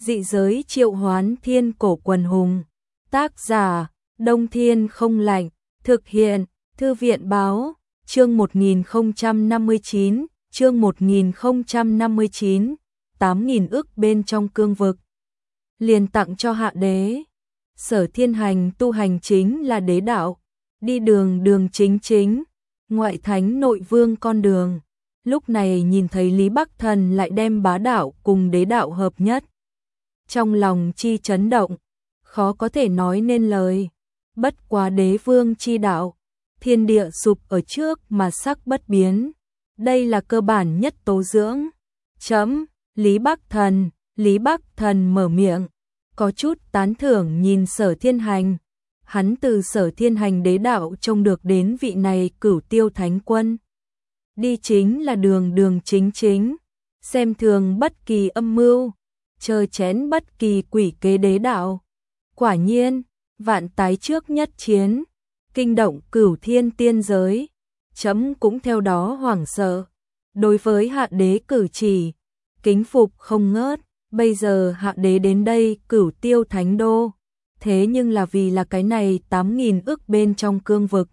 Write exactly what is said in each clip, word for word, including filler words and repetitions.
Dị giới triệu hoán thiên cổ quần hùng. Tác giả, Đông Thiên không lạnh. Thực hiện, Thư viện báo. Chương một nghìn không trăm năm mươi chín, chương một nghìn không trăm năm mươi chín, tám nghìn ức bên trong cương vực. Liền tặng cho hạ đế. Sở Thiên Hành tu hành chính là đế đạo, đi đường đường chính chính, ngoại thánh nội vương con đường. Lúc này nhìn thấy Lý Bắc Thần lại đem bá đạo cùng đế đạo hợp nhất. Trong lòng chi chấn động, khó có thể nói nên lời. Bất quá đế vương chi đạo, thiên địa sụp ở trước mà sắc bất biến. Đây là cơ bản nhất tố dưỡng. Chấm, Lý Bắc Thần, Lý Bắc Thần mở miệng, có chút tán thưởng nhìn Sở Thiên Hành. Hắn từ Sở Thiên Hành đế đạo trông được đến vị này Cửu Tiêu Thánh Quân. Đi chính là đường đường chính chính, xem thường bất kỳ âm mưu, chơ chén bất kỳ quỷ kế đế đạo. Quả nhiên, vạn tái trước nhất chiến, kinh động cửu thiên tiên giới, chấm cũng theo đó hoảng sợ. Đối với hạ đế cử chỉ, kính phục không ngớt. Bây giờ hạ đế đến đây Cửu Tiêu Thánh Đô, thế nhưng là vì là cái này tám nghìn ức bên trong cương vực.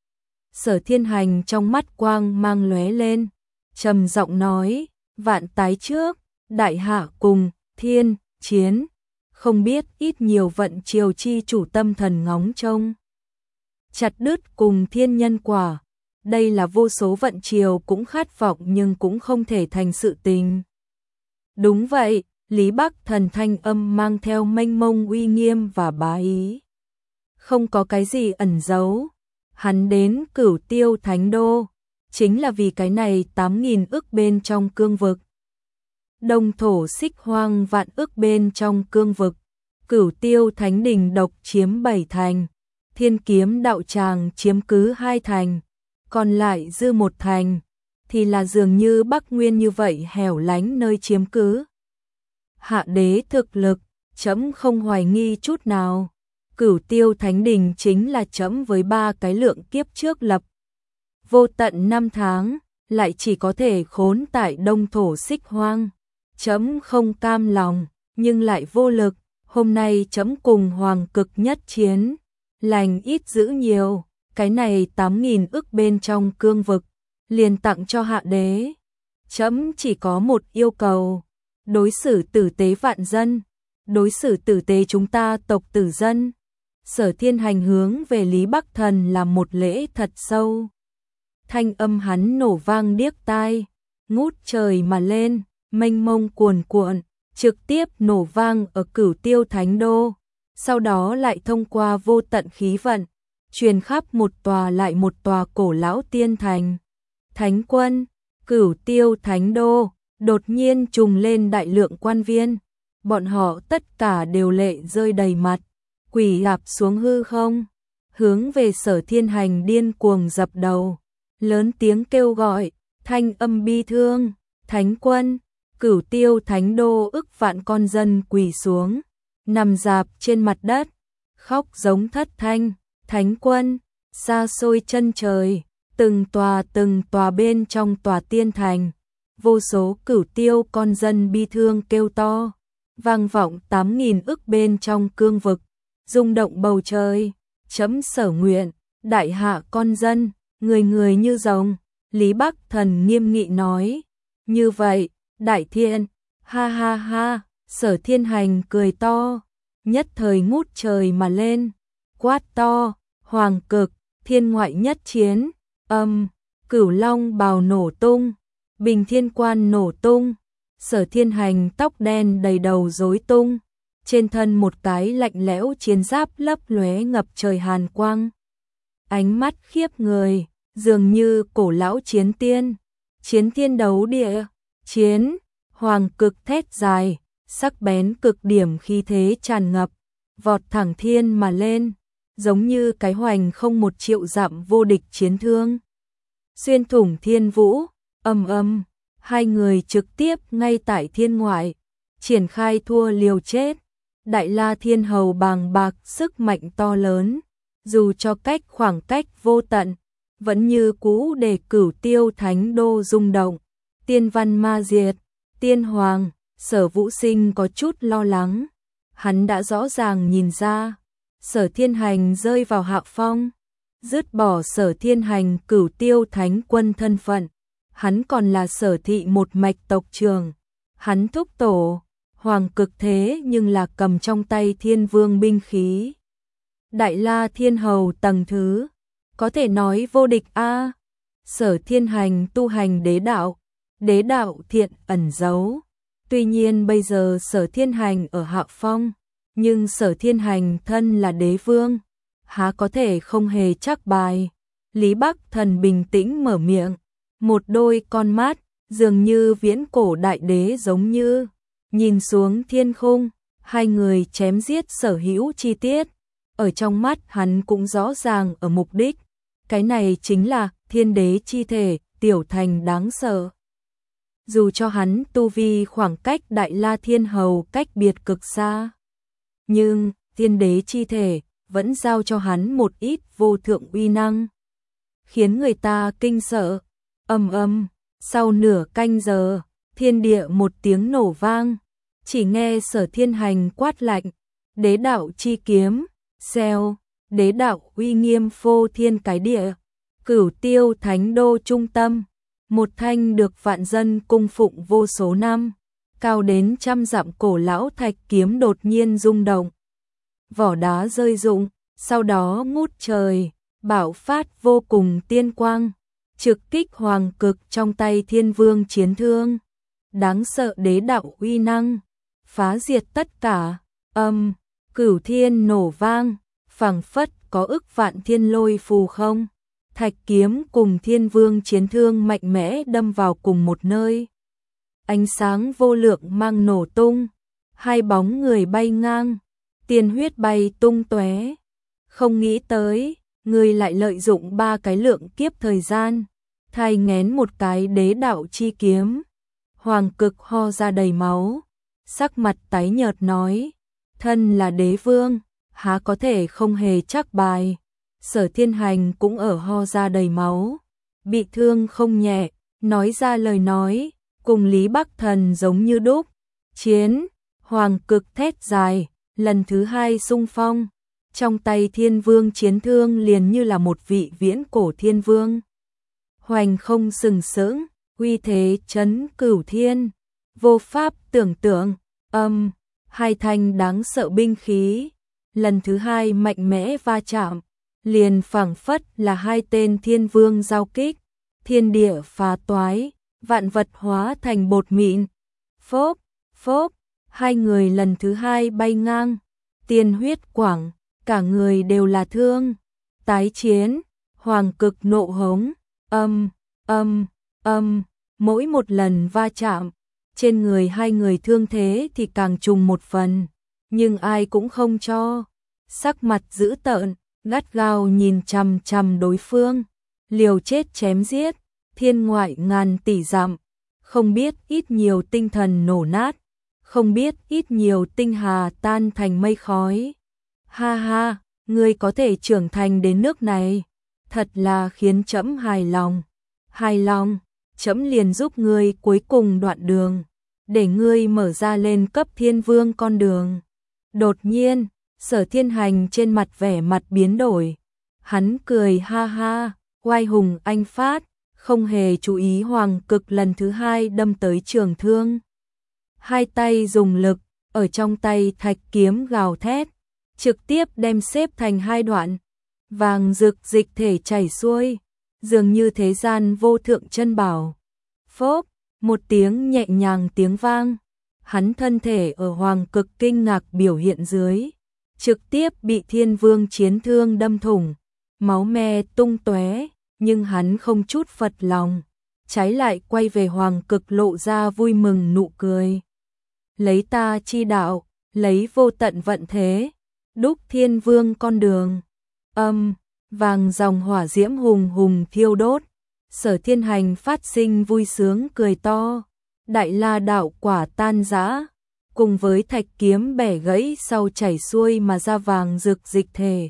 Sở Thiên Hành trong mắt quang mang lóe lên, trầm giọng nói, vạn tái trước, đại hạ cùng, thiên, chiến, không biết ít nhiều vận triều chi chủ tâm thần ngóng trông. Chặt đứt cùng thiên nhân quả, đây là vô số vận triều cũng khát vọng nhưng cũng không thể thành sự tình. Đúng vậy, Lý Bắc Thần thanh âm mang theo mênh mông uy nghiêm và bá ý. Không có cái gì ẩn giấu. Hắn đến Cửu Tiêu Thánh Đô, chính là vì cái này tám nghìn ức bên trong cương vực. Đông thổ xích hoang vạn ức bên trong cương vực. Cửu Tiêu Thánh Đình độc chiếm bảy thành. Thiên Kiếm Đạo Tràng chiếm cứ hai thành. Còn lại dư một thành, thì là dường như Bắc Nguyên như vậy hẻo lánh nơi chiếm cứ. Hạ đế thực lực, chấm không hoài nghi chút nào. Cửu Tiêu Thánh Đình chính là chấm với ba cái lượng kiếp trước lập. Vô tận năm tháng, lại chỉ có thể khốn tại đông thổ xích hoang. Chấm không cam lòng, nhưng lại vô lực. Hôm nay chấm cùng hoàng cực nhất chiến, lành ít giữ nhiều. Cái này tám nghìn ức bên trong cương vực, liền tặng cho hạ đế. Chấm chỉ có một yêu cầu. Đối xử tử tế vạn dân, đối xử tử tế chúng ta tộc tử dân. Sở Thiên Hành hướng về Lý Bắc Thần làm một lễ thật sâu. Thanh âm hắn nổ vang điếc tai, ngút trời mà lên, mênh mông cuồn cuộn, trực tiếp nổ vang ở Cửu Tiêu Thánh Đô. Sau đó lại thông qua vô tận khí vận, truyền khắp một tòa lại một tòa cổ lão tiên thành. Thánh Quân, Cửu Tiêu Thánh Đô. Đột nhiên trùng lên đại lượng quan viên, bọn họ tất cả đều lệ rơi đầy mặt, quỳ rạp xuống hư không, hướng về Sở Thiên Hành điên cuồng dập đầu, lớn tiếng kêu gọi, thanh âm bi thương, Thánh Quân, Cửu Tiêu Thánh Đô ức vạn con dân quỳ xuống, nằm rạp trên mặt đất, khóc giống thất thanh, Thánh Quân, xa xôi chân trời, từng tòa từng tòa bên trong tòa tiên thành. Vô số cửu tiêu con dân bi thương kêu to, vang vọng tám nghìn ức bên trong cương vực, rung động bầu trời. Chấm sở nguyện, đại hạ con dân, người người như rồng. Lý Bắc Thần nghiêm nghị nói. Như vậy, đại thiên, ha ha ha, Sở Thiên Hành cười to, nhất thời ngút trời mà lên, quát to, hoàng cực, thiên ngoại nhất chiến, âm, cửu long bào nổ tung. Bình Thiên Quan nổ tung, Sở Thiên Hành tóc đen đầy đầu rối tung, trên thân một cái lạnh lẽo chiến giáp lấp lóe ngập trời hàn quang. Ánh mắt khiếp người, dường như cổ lão chiến tiên, chiến thiên đấu địa, chiến, hoàng cực thét dài, sắc bén cực điểm khí thế tràn ngập, vọt thẳng thiên mà lên, giống như cái hoành không một triệu dặm vô địch chiến thương. Xuyên thủng thiên vũ. Âm âm, hai người trực tiếp ngay tại thiên ngoại, triển khai thua liều chết. Đại La Thiên Hầu bàng bạc sức mạnh to lớn, dù cho cách khoảng cách vô tận, vẫn như cũ để Cửu Tiêu Thánh Đô rung động. Tiên văn ma diệt, tiên hoàng, Sở Vũ Sinh có chút lo lắng, hắn đã rõ ràng nhìn ra, Sở Thiên Hành rơi vào hạ phong, dứt bỏ Sở Thiên Hành Cửu Tiêu Thánh Quân thân phận, hắn còn là Sở thị một mạch tộc trưởng, hắn thúc tổ, Hoàng Cực thế nhưng là cầm trong tay Thiên Vương binh khí. Đại La Thiên Hầu tầng thứ, có thể nói vô địch a. Sở Thiên Hành tu hành đế đạo, đế đạo thiện ẩn giấu. Tuy nhiên bây giờ Sở Thiên Hành ở hạ phong, nhưng Sở Thiên Hành thân là đế vương, há có thể không hề chắc bài. Lý Bắc Thần bình tĩnh mở miệng, một đôi con mắt dường như viễn cổ đại đế giống như nhìn xuống thiên khung, hai người chém giết sở hữu chi tiết, ở trong mắt hắn cũng rõ ràng ở mục đích, cái này chính là thiên đế chi thể, tiểu thành đáng sợ. Dù cho hắn tu vi khoảng cách Đại La Thiên Hầu cách biệt cực xa, nhưng thiên đế chi thể vẫn giao cho hắn một ít vô thượng uy năng, khiến người ta kinh sợ. Ầm ầm, sau nửa canh giờ, thiên địa một tiếng nổ vang, chỉ nghe Sở Thiên Hành quát lạnh, đế đạo chi kiếm, xèo, đế đạo uy nghiêm phô thiên cái địa, Cửu Tiêu Thánh Đô trung tâm, một thanh được vạn dân cung phụng vô số năm, cao đến trăm dặm cổ lão thạch kiếm đột nhiên rung động. Vỏ đá rơi rụng, sau đó ngút trời, bạo phát vô cùng tiên quang, trực kích Hoàng Cực trong tay Thiên Vương chiến thương. Đáng sợ đế đạo uy năng, phá diệt tất cả, âm, cửu thiên nổ vang, phảng phất có ức vạn thiên lôi phù không. Thạch kiếm cùng Thiên Vương chiến thương mạnh mẽ đâm vào cùng một nơi. Ánh sáng vô lượng mang nổ tung, hai bóng người bay ngang, tiên huyết bay tung tóe. Không nghĩ tới, người lại lợi dụng ba cái lượng kiếp thời gian, thay nghén một cái đế đạo chi kiếm. Hoàng Cực ho ra đầy máu, sắc mặt tái nhợt nói, thân là đế vương, há có thể không hề chắc bài. Sở Thiên Hành cũng ở ho ra đầy máu, bị thương không nhẹ, nói ra lời nói, cùng Lý Bắc Thần giống như đúc. Chiến, Hoàng Cực thét dài, lần thứ hai xung phong, trong tay Thiên Vương chiến thương liền như là một vị viễn cổ thiên vương. Hoành không sừng sững, uy thế chấn cửu thiên, vô pháp tưởng tượng, âm, hai thanh đáng sợ binh khí, lần thứ hai mạnh mẽ va chạm, liền phảng phất là hai tên thiên vương giao kích, thiên địa phá toái, vạn vật hóa thành bột mịn. Phốp, phốp, hai người lần thứ hai bay ngang, tiên huyết quảng, cả người đều là thương. Tái chiến, Hoàng Cực nộ hống, âm, âm, âm, mỗi một lần va chạm, trên người hai người thương thế thì càng trùng một phần, nhưng ai cũng không cho. Sắc mặt dữ tợn, gắt gao nhìn chằm chằm đối phương, liều chết chém giết, thiên ngoại ngàn tỷ dặm, không biết ít nhiều tinh thần nổ nát, không biết ít nhiều tinh hà tan thành mây khói. Ha ha, ngươi có thể trưởng thành đến nước này, thật là khiến trẫm hài lòng. Hài lòng, trẫm liền giúp ngươi cuối cùng đoạn đường, để ngươi mở ra lên cấp thiên vương con đường. Đột nhiên, Sở Thiên Hành trên mặt vẻ mặt biến đổi, hắn cười ha ha, oai hùng anh phát, không hề chú ý Hoàng Cực lần thứ hai đâm tới trường thương. Hai tay dùng lực, ở trong tay thạch kiếm gào thét, trực tiếp đem xếp thành hai đoạn, vàng rực dịch thể chảy xuôi, dường như thế gian vô thượng chân bảo. Phốp, một tiếng nhẹ nhàng tiếng vang, hắn thân thể ở Hoàng Cực kinh ngạc biểu hiện dưới, trực tiếp bị Thiên Vương chiến thương đâm thủng, máu me tung tóe, nhưng hắn không chút phật lòng, trái lại quay về Hoàng Cực lộ ra vui mừng nụ cười. Lấy ta chi đạo, lấy vô tận vận thế, đúc Thiên Vương con đường. Âm, vàng dòng hỏa diễm hùng hùng thiêu đốt, Sở Thiên Hành phát sinh vui sướng cười to, Đại La đạo quả tan rã, cùng với thạch kiếm bẻ gãy sau chảy xuôi mà ra vàng rực dịch thể,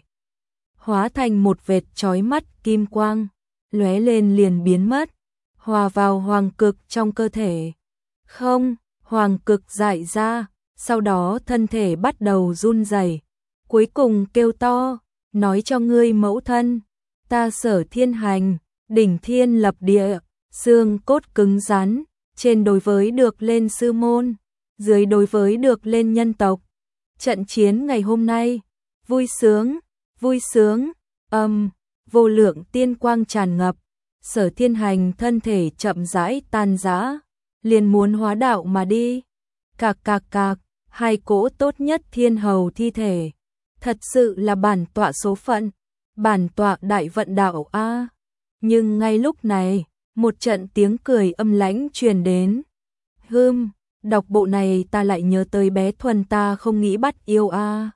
hóa thành một vệt chói mắt kim quang, lóe lên liền biến mất, hòa vào Hoàng Cực trong cơ thể. Không, hoàng cực dại ra, sau đó thân thể bắt đầu run rẩy, cuối cùng kêu to, nói cho ngươi mẫu thân, ta Sở Thiên Hành, đỉnh thiên lập địa, xương cốt cứng rắn, trên đối với được lên sư môn, dưới đối với được lên nhân tộc. Trận chiến ngày hôm nay, vui sướng, vui sướng, âm, vô lượng tiên quang tràn ngập, Sở Thiên Hành thân thể chậm rãi tan rã, liền muốn hóa đạo mà đi. Cạc cạc cạc, hai cỗ tốt nhất thiên hầu thi thể, thật sự là bản tọa số phận, bản tọa đại vận đạo a. Nhưng ngay lúc này, một trận tiếng cười âm lãnh truyền đến. Hừm, đọc bộ này ta lại nhớ tới bé Thuần ta không nghĩ bắt yêu a.